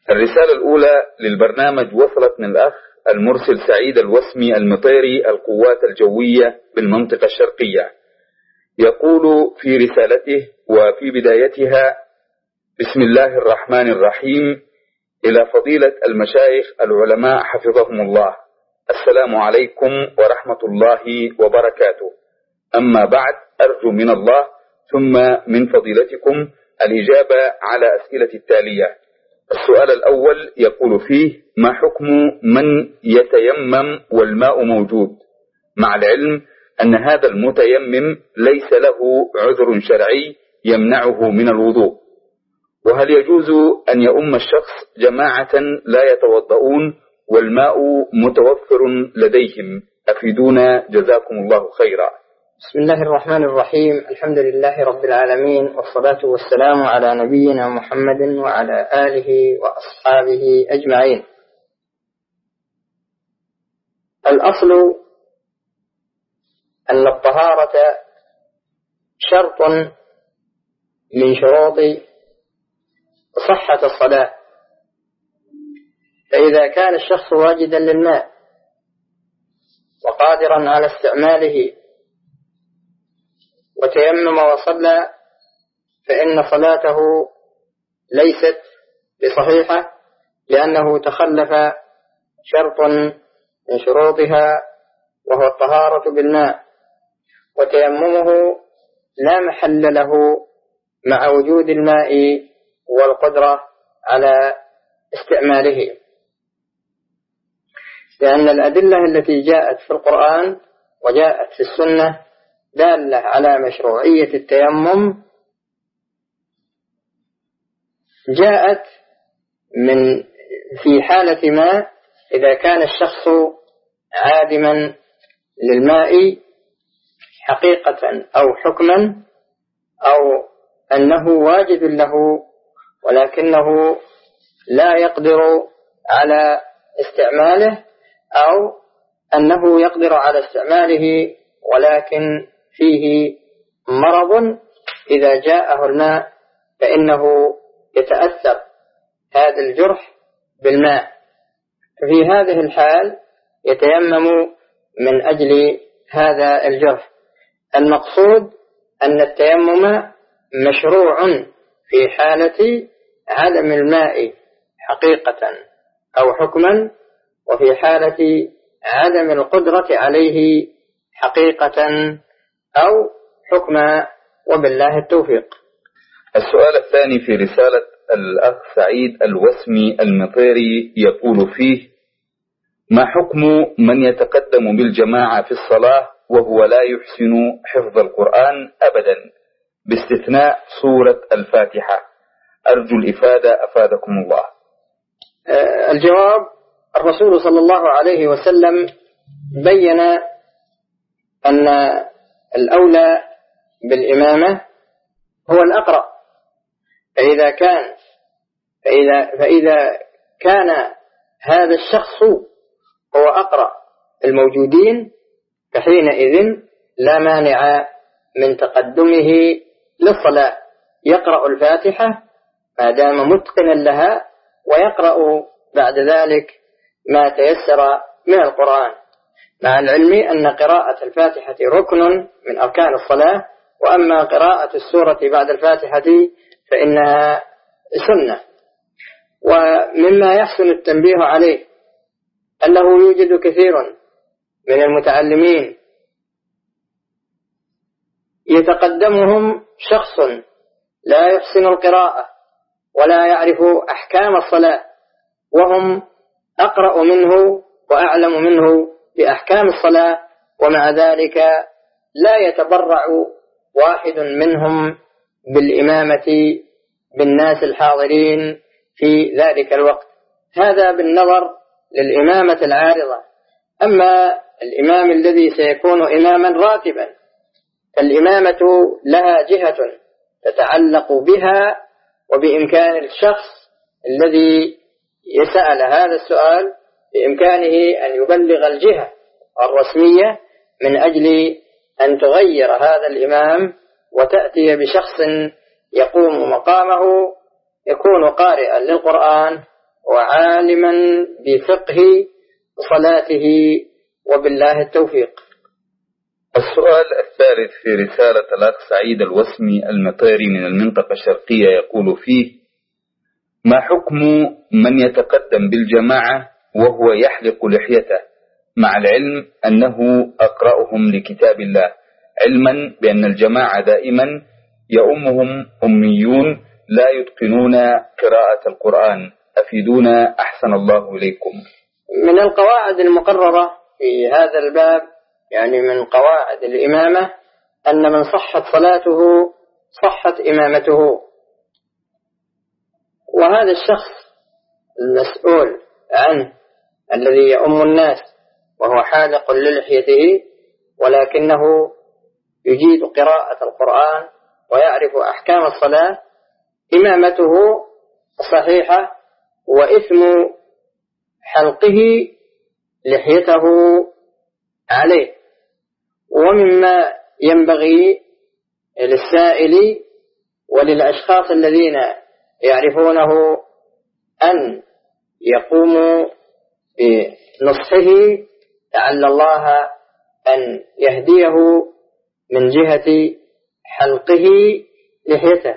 الرسالة الأولى للبرنامج وصلت من الأخ المرسل سعيد الوسمي المطيري القوات الجوية بالمنطقة الشرقية. يقول في رسالته وفي بدايتها: بسم الله الرحمن الرحيم. إلى فضيلة المشايخ العلماء حفظهم الله، السلام عليكم ورحمة الله وبركاته. أما بعد، أرجو من الله ثم من فضيلتكم الإجابة على أسئلة التالية. السؤال الأول يقول فيه: ما حكم من يتيمم والماء موجود، مع العلم أن هذا المتيمم ليس له عذر شرعي يمنعه من الوضوء؟ وهل يجوز أن يؤم الشخص جماعة لا يتوضؤون والماء متوفر لديهم؟ أفيدونا جزاكم الله خيرا. بسم الله الرحمن الرحيم. الحمد لله رب العالمين، والصلاة والسلام على نبينا محمد وعلى آله وأصحابه أجمعين. الأصل أن الطهارة شرط من شروط صحة الصلاة، فإذا كان الشخص واجدا للماء وقادرا على استعماله وتيمم وصلى فإن صلاته ليست بصحيحة، لأنه تخلف شرط من شروطها وهو الطهارة بالماء، وتيممه لا محل له مع وجود الماء والقدرة على استعماله، لأن الأدلة التي جاءت في القرآن وجاءت في السنة دالة على مشروعية التيمم جاءت في حالة ما إذا كان الشخص عادما للماء حقيقة أو حكما، أو أنه واجد له ولكنه لا يقدر على استعماله، أو أنه يقدر على استعماله ولكن فيه مرض، إذا جاءه الماء فإنه يتأثر هذا الجرح بالماء، ففي هذه الحال يتيمم من أجل هذا الجرح. المقصود أن التيمم مشروع في حالة عدم الماء حقيقة أو حكما، وفي حالة عدم القدرة عليه حقيقة أو حكما، وبالله التوفيق. السؤال الثاني في رسالة الأخ سعيد الوسمي المطيري يقول فيه: ما حكم من يتقدم بالجماعة في الصلاة وهو لا يحسن حفظ القرآن أبدا باستثناء سورة الفاتحة؟ أرجو الإفادة أفادكم الله. الجواب: الرسول صلى الله عليه وسلم بين أن الأولى بالإمامة هو الأقرأ، فإذا كان هذا الشخص هو أقرأ الموجودين فحينئذ لا مانع من تقدمه للصلاة، يقرأ الفاتحة ما دام متقنا لها، ويقرأ بعد ذلك ما تيسر من القرآن، مع العلم أن قراءة الفاتحة ركن من أركان الصلاة، وأما قراءة السورة بعد الفاتحة فإنها سنة. ومما يحسن التنبيه عليه أنه يوجد كثير من المتعلمين يتقدمهم شخص لا يحسن القراءة ولا يعرف أحكام الصلاة، وهم أقرأ منه وأعلم منه بأحكام الصلاة، ومع ذلك لا يتبرع واحد منهم بالإمامة بالناس الحاضرين في ذلك الوقت. هذا بالنظر للإمامة العارضة. أما الإمام الذي سيكون إماما راتبا فالإمامة لها جهة تتعلق بها، وبإمكان الشخص الذي يسأل هذا السؤال بإمكانه أن يبلغ الجهة الرسمية من أجل أن تغير هذا الإمام وتأتي بشخص يقوم مقامه، يكون قارئا للقرآن وعالما بفقه صلاته، وبالله التوفيق. السؤال الثالث في رسالة الأخ سعيد الوسمي المطيري من المنطقة الشرقية، يقول فيه: ما حكم من يتقدم بالجماعة وهو يحلق لحيته، مع العلم أنه أقرأهم لكتاب الله، علما بأن الجماعة دائما يؤمهم أميون لا يتقنون قراءة القرآن، أفيدونا أحسن الله إليكم. من القواعد المقررة في هذا الباب، يعني من قواعد الإمامة، أن من صحت صلاته صحت إمامته. وهذا الشخص المسؤول عنه الذي يؤم الناس وهو حالق للحيته، ولكنه يجيد قراءة القرآن ويعرف أحكام الصلاة، إمامته صحيحة، وإثم حلقه لحيته عليه. ومما ينبغي للسائل وللأشخاص الذين يعرفونه أن يقوموا بنصحه لعل الله أن يهديه من جهة حلقه لحيته،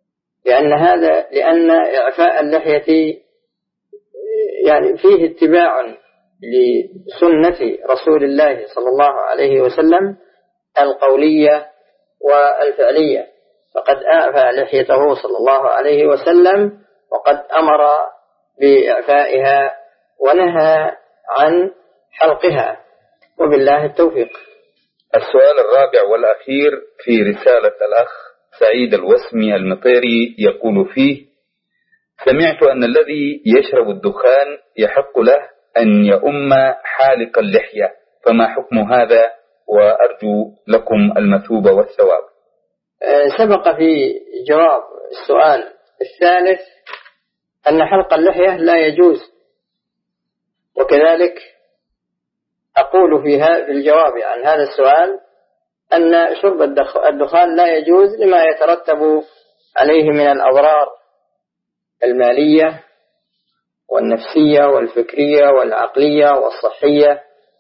لأن إعفاء اللحية يعني فيه اتباع لسنة رسول الله صلى الله عليه وسلم القولية والفعلية، فقد أعفى لحيته صلى الله عليه وسلم، وقد أمر بإعفائها ونهى عن حلقها، وبالله التوفيق. السؤال الرابع والأخير في رسالة الأخ سعيد الوسمي المطيري، يقول فيه: سمعت أن الذي يشرب الدخان يحق له أن يؤم حالق اللحية، فما حكم هذا؟ وأرجو لكم المثوبة والثواب. سبق في جواب السؤال الثالث أن حلق اللحية لا يجوز، وكذلك أقول في الجواب عن هذا السؤال أن شرب الدخان لا يجوز لما يترتب عليه من الأضرار المالية والنفسية والفكرية والعقلية والصحية.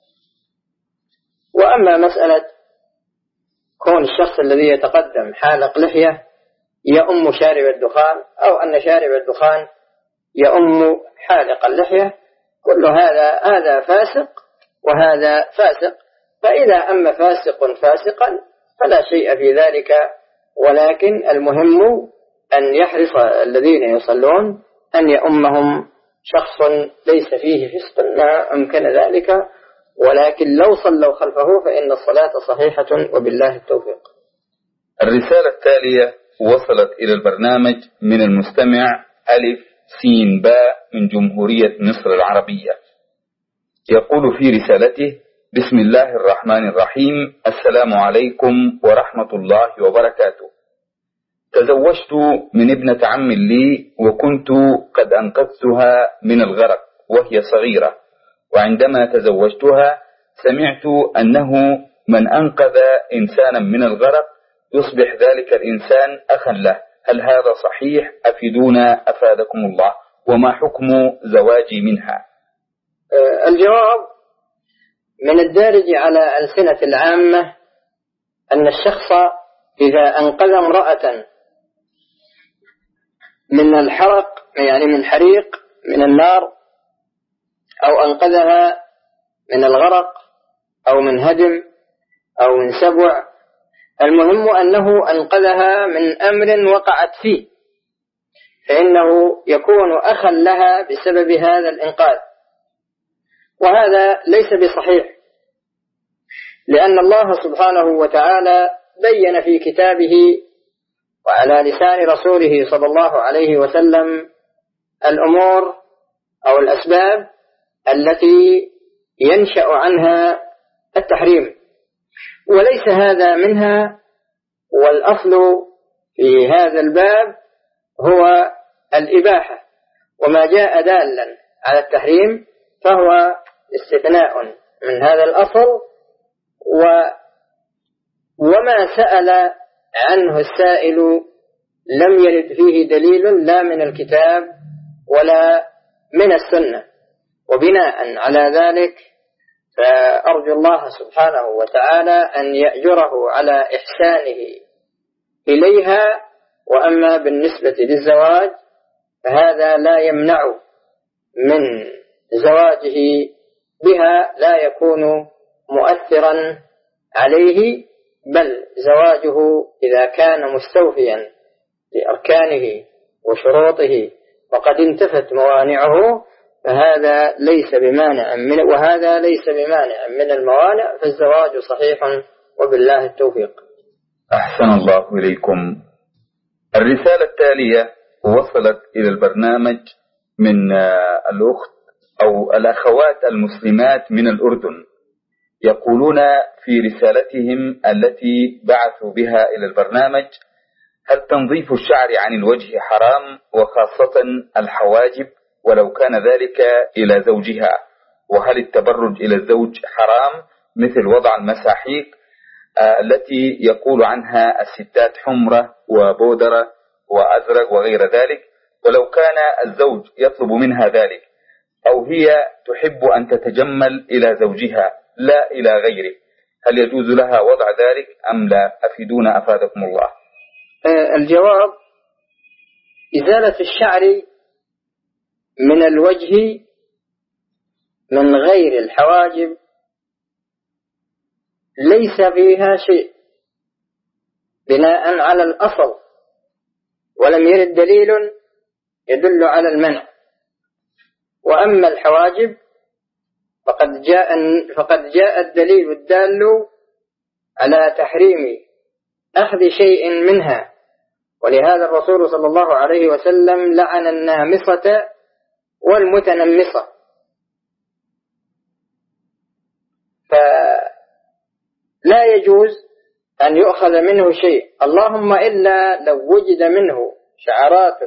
وأما مسألة كون الشخص الذي يتقدم حالق لحية يؤم شارب الدخان، أو أن شارب الدخان يؤم حالق اللحية، كل هذا فاسق وهذا فاسق. فإذا أم فاسق فاسقا فلا شيء في ذلك، ولكن المهم أن يحرص الذين يصلون أن يؤمهم شخص ليس فيه فسق ما أمكن ذلك، ولكن لو صلوا خلفه فإن الصلاة صحيحة، وبالله التوفيق. الرسالة التالية وصلت إلى البرنامج من المستمع ألف سين باء من جمهورية مصر العربية، يقول في رسالته: بسم الله الرحمن الرحيم، السلام عليكم ورحمة الله وبركاته. تزوجت من ابنة عم لي، وكنت قد أنقذتها من الغرق وهي صغيرة، وعندما تزوجتها سمعت أنه من أنقذ إنسانا من الغرق يصبح ذلك الإنسان أخا له، هل هذا صحيح؟ أفيدونا أفادكم الله، وما حكم زواجي منها؟ الجواب: من الدارج على ألسنة العامة أن الشخص إذا أنقذ امرأة من الحرق، يعني من حريق من النار، أو أنقذها من الغرق أو من هدم أو من سبع، المهم أنه أنقذها من أمر وقعت فيه، فإنه يكون أخا لها بسبب هذا الإنقاذ. وهذا ليس بصحيح، لأن الله سبحانه وتعالى بين في كتابه وعلى لسان رسوله صلى الله عليه وسلم الأمور أو الأسباب التي ينشأ عنها التحريم، وليس هذا منها. والأصل في هذا الباب هو الإباحة، وما جاء دالا على التحريم فهو استثناء من هذا الأصل. وما سأل عنه السائل لم يرد فيه دليل لا من الكتاب ولا من السنة. وبناء على ذلك فأرجو الله سبحانه وتعالى أن يأجره على إحسانه إليها. وأما بالنسبة للزواج فهذا لا يمنع من زواجه بها، لا يكون مؤثرا عليه، بل زواجه إذا كان مستوفيا لأركانه وشروطه وقد انتفت موانعه فهذا ليس بمانع وهذا ليس بمانع من الموانع، فالزواج صحيح وبالله التوفيق. أحسن الله إليكم. الرسالة التالية وصلت إلى البرنامج من الأخت أو الأخوات المسلمات من الأردن، يقولون في رسالتهم التي بعثوا بها إلى البرنامج: هل تنظيف الشعر عن الوجه حرام، وخاصة الحواجب، ولو كان ذلك إلى زوجها؟ وهل التبرج إلى الزوج حرام مثل وضع المساحيق التي يقول عنها الستات حمرة وبودرة وأزرق وغير ذلك، ولو كان الزوج يطلب منها ذلك، أو هي تحب أن تتجمل إلى زوجها لا إلى غيره، هل يجوز لها وضع ذلك أم لا؟ أفيدونا أفادكم الله. الجواب: إزالة الشعر من الوجه من غير الحواجب ليس فيها شيء بناء على الأصل، ولم يرد دليل يدل على المنع. وأما الحواجب فقد جاء الدليل الدال على تحريم أخذ شيء منها، ولهذا الرسول صلى الله عليه وسلم لعن النامصة والمتنمصة. فلا يجوز أن يؤخذ منه شيء، اللهم إلا لو وجد منه شعرات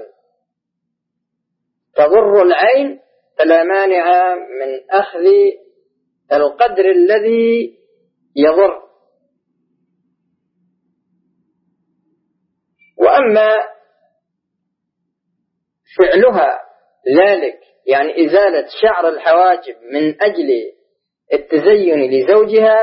تضر العين فلا مانع من أخذ القدر الذي يضر. وأما فعلها ذلك يعني إزالة شعر الحواجب من أجل التزين لزوجها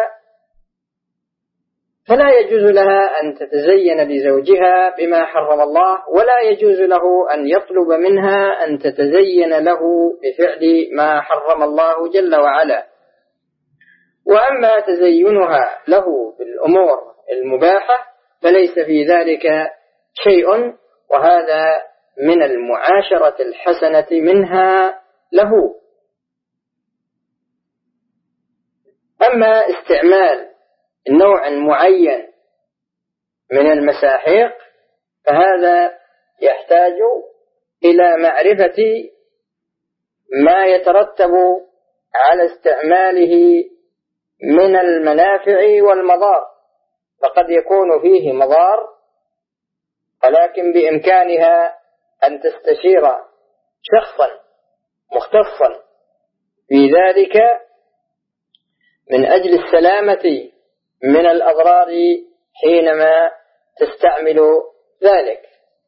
فلا يجوز لها أن تتزين لزوجها بما حرم الله، ولا يجوز له أن يطلب منها أن تتزين له بفعل ما حرم الله جل وعلا. وأما تزينها له بالأمور المباحة فليس في ذلك شيء، وهذا من المعاشرة الحسنة منها له. أما استعمال نوع معين من المساحيق فهذا يحتاج إلى معرفة ما يترتب على استعماله من المنافع والمضار، فقد يكون فيه مضار، ولكن بإمكانها أن تستشير شخصا مختصا في ذلك من أجل السلامة من الأضرار حينما تستعمل ذلك.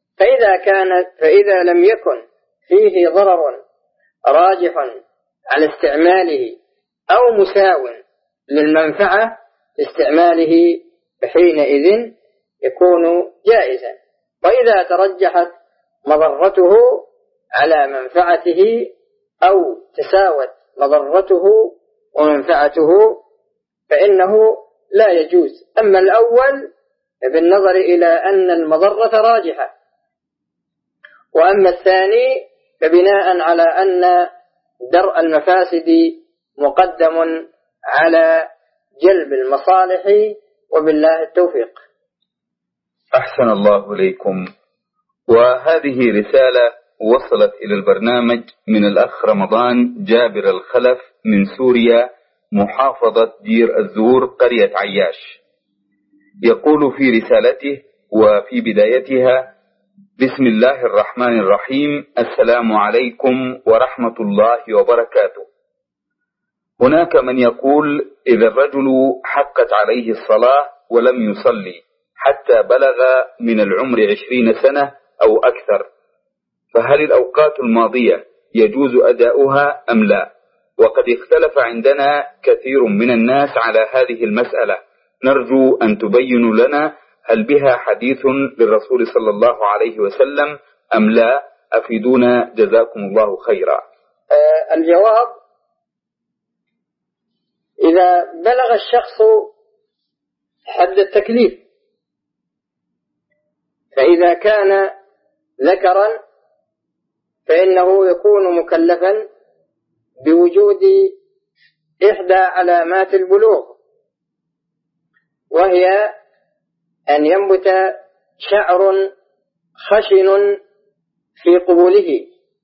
فإذا لم يكن فيه ضرر راجح على استعماله أو مساو للمنفعة استعماله فحينئذ يكون جائزا. وإذا ترجحت مضرته على منفعته أو تساوت مضرته ومنفعته فإنه لا يجوز. أما الأول بالنظر إلى أن المضرة راجحة، وأما الثاني فبناء على أن درء المفاسد مقدم على جلب المصالح، وبالله التوفيق. أحسن الله إليكم. وهذه رسالة وصلت إلى البرنامج من الأخ رمضان جابر الخلف من سوريا، محافظة دير الزور، قرية عياش. يقول في رسالته وفي بدايتها: بسم الله الرحمن الرحيم، السلام عليكم ورحمة الله وبركاته. هناك من يقول إذا الرجل حقت عليه الصلاة ولم يصلي حتى بلغ من العمر 20 سنة أو أكثر، فهل الأوقات الماضية يجوز أداؤها أم لا؟ وقد اختلف عندنا كثير من الناس على هذه المسألة، نرجو أن تبينوا لنا هل بها حديث للرسول صلى الله عليه وسلم أم لا؟ أفيدونا جزاكم الله خيرا. الجواب: إذا بلغ الشخص حد التكليف، فإذا كان ذكرا فإنه يكون مكلفا بوجود إحدى علامات البلوغ، وهي أن ينبت شعر خشن في قبوله،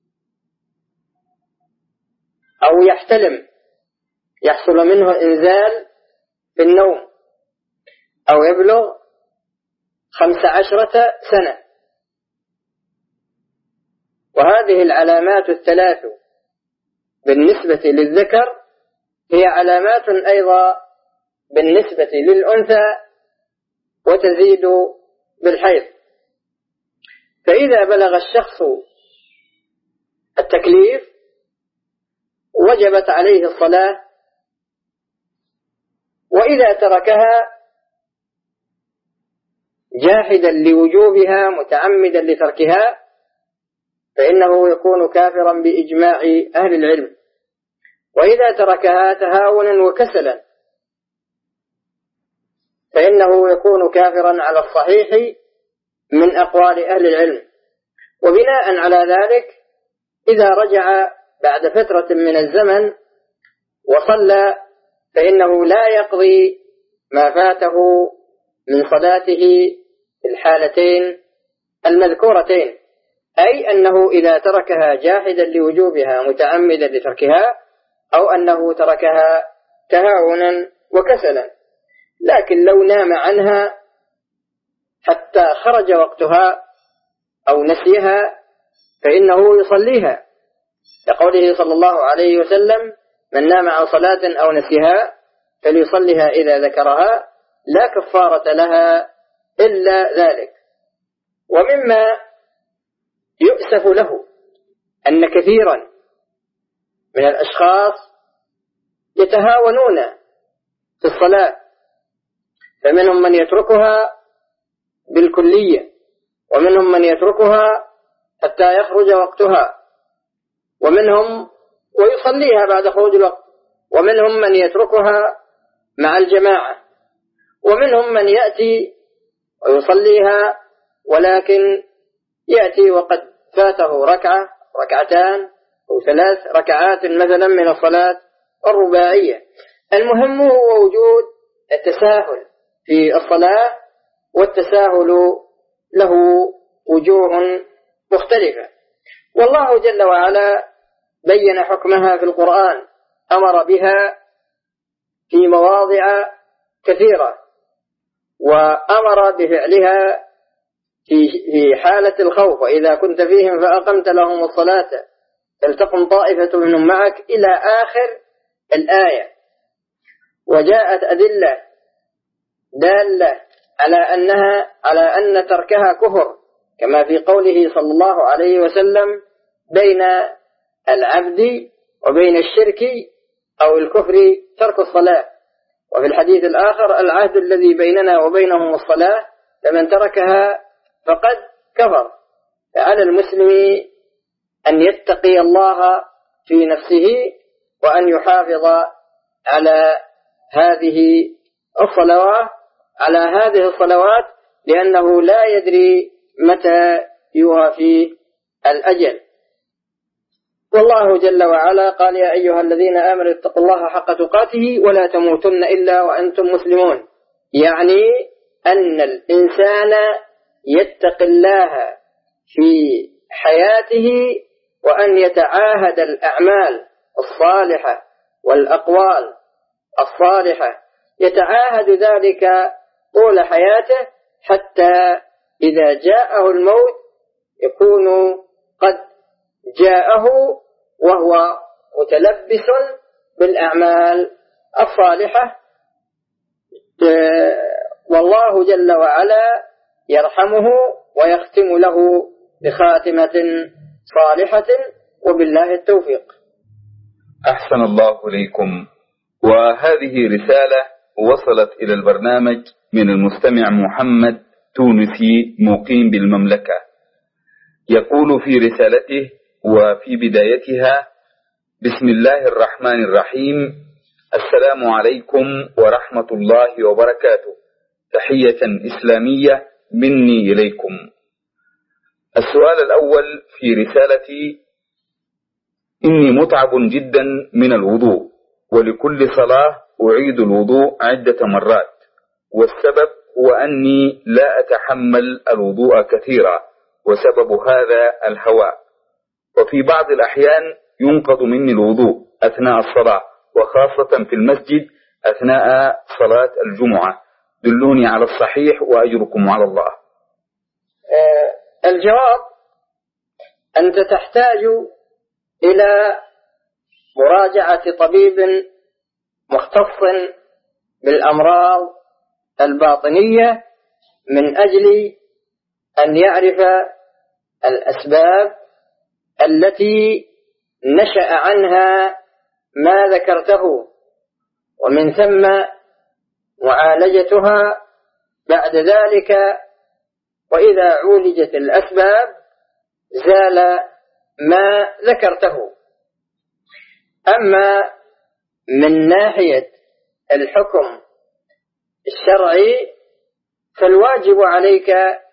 أو يحتلم، يحصل منه إنزال في النوم، أو يبلغ 15 سنة. وهذه العلامات الثلاث بالنسبة للذكر هي علامات أيضا بالنسبة للأنثى، وتزيد بالحيض. فإذا بلغ الشخص التكليف وجبت عليه الصلاة، وإذا تركها جاحدا لوجوبها متعمدا لتركها فإنه يكون كافرا بإجماع أهل العلم. وإذا تركها تهاونا وكسلا فإنه يكون كافرا على الصحيح من أقوال أهل العلم. وبناء على ذلك إذا رجع بعد فترة من الزمن وصلى فإنه لا يقضي ما فاته من صلاته في الحالتين المذكورتين، أي أنه إذا تركها جاحدا لوجوبها متعمدا لتركها، أو أنه تركها تهاونا وكسلا. لكن لو نام عنها حتى خرج وقتها أو نسيها فإنه يصليها، لقوله صلى الله عليه وسلم: من نام عن صلاة أو نسيها فليصليها إذا ذكرها، لا كفارة لها إلا ذلك. ومما يؤسف له أن كثيرا من الأشخاص يتهاونون في الصلاة، فمنهم من يتركها بالكلية، ومنهم من يتركها حتى يخرج وقتها، ومنهم ويصليها بعد خروج الوقت، ومنهم من يتركها مع الجماعة، ومنهم من يأتي ويصليها ولكن يأتي وقد فاته ركعة ركعتان أو 3 ركعات مثلا من الصلاة الرباعية. المهم هو وجود التساهل في الصلاة، والتساهل له وجوه مختلفة، والله جل وعلا بين حكمها في القرآن، أمر بها في مواضع كثيرة، وأمر بفعلها في حالة الخوف: وإذا كنت فيهم فأقمت لهم الصلاة فلتقم طائفة منهم معك، إلى آخر الآية. وجاءت أدلة دالة على أن تركها كفر، كما في قوله صلى الله عليه وسلم: بين العبد وبين الشرك أو الكفر ترك الصلاة. وفي الحديث الآخر: العهد الذي بيننا وبينهم الصلاة، فمن تركها فقد كفر. فعلى المسلم أن يتقي الله في نفسه، وأن يحافظ على هذه الصلوات، لأنه لا يدري متى يوافيه الأجل. والله جل وعلا قال: يا أيها الذين آمنوا اتقوا الله حق تقاته ولا تموتن إلا وأنتم مسلمون. يعني أن الإنسان يتقي الله في حياته، وأن يتعاهد الأعمال الصالحة والأقوال الصالحة، يتعاهد ذلك طول حياته، حتى إذا جاءه الموت يكون قد جاءه وهو متلبس بالأعمال الصالحة، والله جل وعلا يرحمه ويختم له بخاتمة صالحة، وبالله التوفيق. أحسن الله إليكم. وهذه رسالة وصلت إلى البرنامج من المستمع محمد تونسي مقيم بالمملكة. يقول في رسالته وفي بدايتها: بسم الله الرحمن الرحيم، السلام عليكم ورحمة الله وبركاته، تحية إسلامية مني إليكم. السؤال الأول في رسالتي: إني متعب جدا من الوضوء، ولكل صلاة أعيد الوضوء عدة مرات، والسبب هو أني لا أتحمل الوضوء كثيرا، وسبب هذا الهواء، وفي بعض الأحيان ينقض مني الوضوء أثناء الصلاة، وخاصة في المسجد أثناء صلاة الجمعة. دلوني على الصحيح وأجركم على الله. الجواب: أنت تحتاج إلى مراجعة طبيب مختص بالأمراض الباطنية من أجل أن يعرف الأسباب التي نشأ عنها ما ذكرته، ومن ثم معالجتها بعد ذلك. وإذا عولجت الأسباب زال ما ذكرته. أما من ناحية الحكم الشرعي فالواجب عليك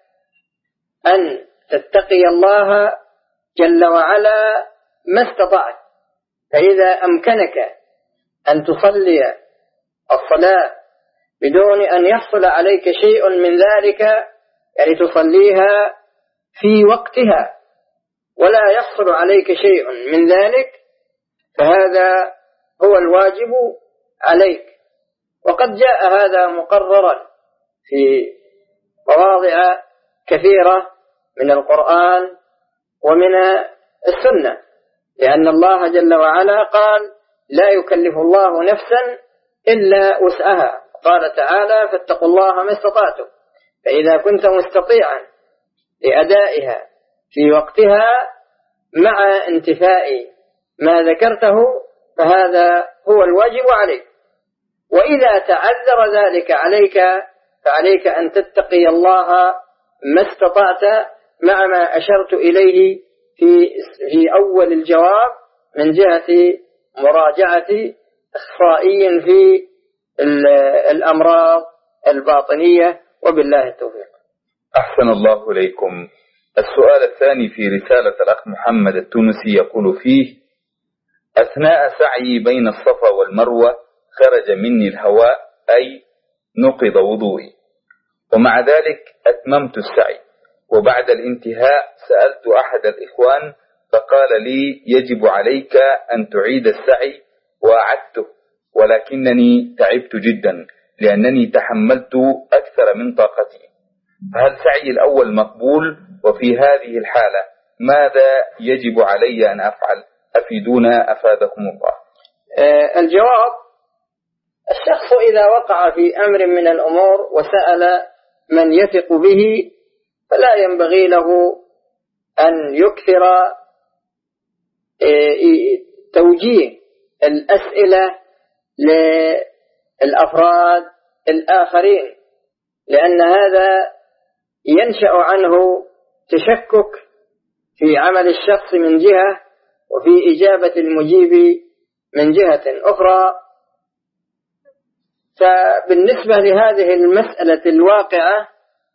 أن تتقي الله جل وعلا ما استطعت. فإذا أمكنك أن تصلي الصلاة بدون أن يحصل عليك شيء من ذلك، يعني تصليها في وقتها ولا يحصل عليك شيء من ذلك، فهذا هو الواجب عليك. وقد جاء هذا مقررا في مواضع كثيرة من القرآن ومن السنة، لأن الله جل وعلا قال: لا يكلف الله نفسا إلا وسعها. قال تعالى: فاتقوا الله ما استطعتم. فإذا كنت مستطيعا لأدائها في وقتها مع انتفاء ما ذكرته فهذا هو الواجب عليك. وإذا تعذر ذلك عليك فعليك أن تتقي الله ما استطعت، مع ما أشرت إليه في أول الجواب من جهة مراجعة إخصائي في الأمراض الباطنية، وبالله التوفيق. أحسن الله إليكم. السؤال الثاني في رسالة الأخ محمد التونسي يقول فيه: أثناء سعي بين الصفا والمروة خرج مني الهواء، أي نقض وضوئي، ومع ذلك أتممت السعي، وبعد الانتهاء سألت أحد الإخوان فقال لي: يجب عليك أن تعيد السعي، وأعدته، ولكنني تعبت جدا لأنني تحملت أكثر من طاقتي. فهل سعي الأول مقبول؟ وفي هذه الحالة ماذا يجب علي أن أفعل؟ أفيدونا أفادكم الله. الجواب: الشخص إذا وقع في أمر من الأمور وسأل من يثق به فلا ينبغي له أن يكثر توجيه الأسئلة للأفراد الآخرين، لأن هذا ينشأ عنه تشكك في عمل الشخص من جهة، وفي إجابة المجيب من جهة أخرى. فبالنسبة لهذه المسألة الواقعة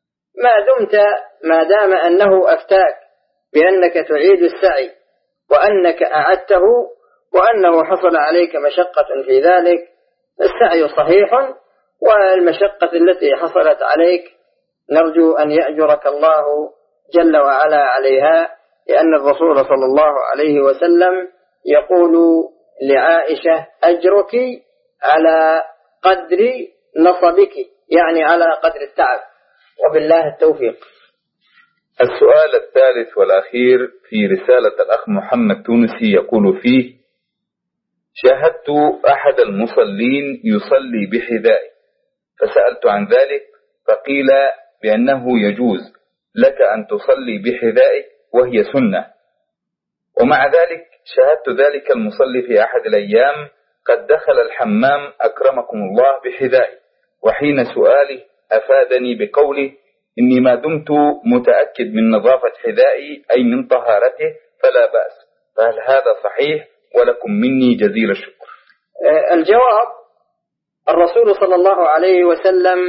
ما دام أنه أفتاك بأنك تعيد السعي وأنك أعدته وأنه حصل عليك مشقة في ذلك، السعي صحيح، والمشقة التي حصلت عليك نرجو أن يأجرك الله جل وعلا عليها، لأن الرسول صلى الله عليه وسلم يقول لعائشة: أجرك على قدر نصبك، يعني على قدر التعب، وبالله التوفيق. السؤال الثالث والأخير في رسالة الأخ محمد تونسي يقول فيه: شاهدت أحد المصلين يصلي بحذائه، فسألت عن ذلك فقيل بأنه يجوز لك أن تصلي بحذائك وهي سنة، ومع ذلك شاهدت ذلك المصلي في أحد الأيام قد دخل الحمام أكرمكم الله بحذائي، وحين سؤالي أفادني بقوله إني ما دمت متأكد من نظافة حذائي أي من طهارته فلا بأس. فهل هذا صحيح؟ ولكم مني جزيل الشكر. الجواب: الرسول صلى الله عليه وسلم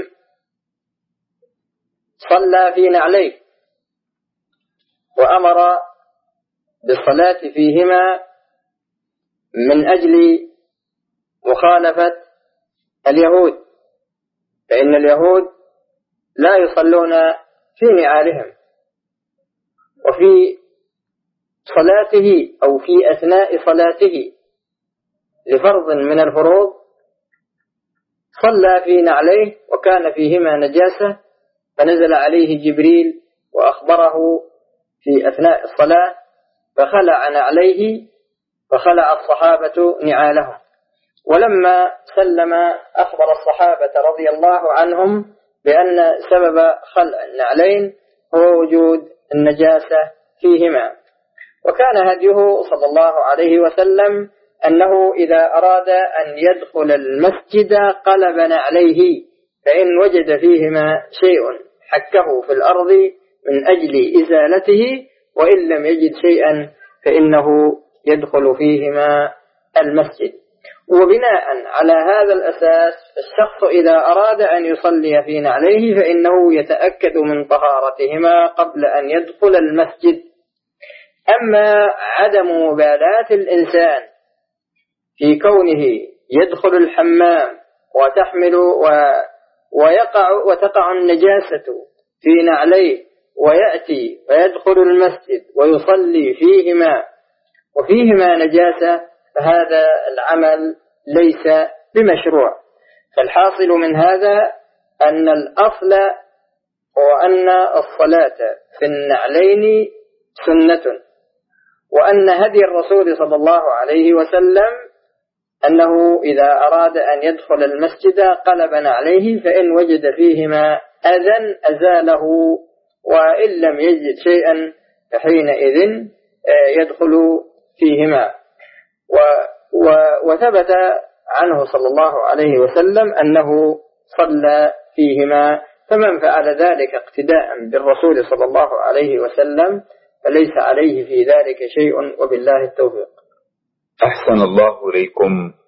صلى في نعليه وأمر بالصلاة فيهما من أجل مخالفة اليهود، فإن اليهود لا يصلون في نعالهم، وفي صلاته أو في أثناء صلاته لفرض من الفروض صلى في نعليه وكان فيهما نجاسة، فنزل عليه جبريل وأخبره في أثناء الصلاة فخلع نعليه، فخلع الصحابة نعالهم، ولما سلم أخبر الصحابة رضي الله عنهم بأن سبب خلع النعلين هو وجود النجاسة فيهما. وكان هديه صلى الله عليه وسلم أنه إذا أراد أن يدخل المسجد قلب نعليه، فإن وجد فيهما شيء حكه في الأرض من أجل إزالته، وإن لم يجد شيئا فإنه يدخل فيهما المسجد. وبناء على هذا الأساس الشخص إذا أراد أن يصلي في نعليه فإنه يتأكد من طهارتهما قبل أن يدخل المسجد. أما عدم مبالاة الإنسان في كونه يدخل الحمام وتقع النجاسة في نعليه ويأتي ويدخل المسجد ويصلي فيهما وفيهما نجاسة، فهذا العمل ليس بمشروع. فالحاصل من هذا أن الأصل هو أن الصلاة في النعلين سنة، وأن هدي الرسول صلى الله عليه وسلم أنه إذا أراد أن يدخل المسجد قلب نعليه، فإن وجد فيهما أذى أزاله، وإن لم يجد شيئا فحينئذ يدخل فيهما. وثبت عنه صلى الله عليه وسلم أنه صلى فيهما، فمن فعل ذلك اقتداء بالرسول صلى الله عليه وسلم فليس عليه في ذلك شيء، وبالله التوفيق. أحسن الله إليكم.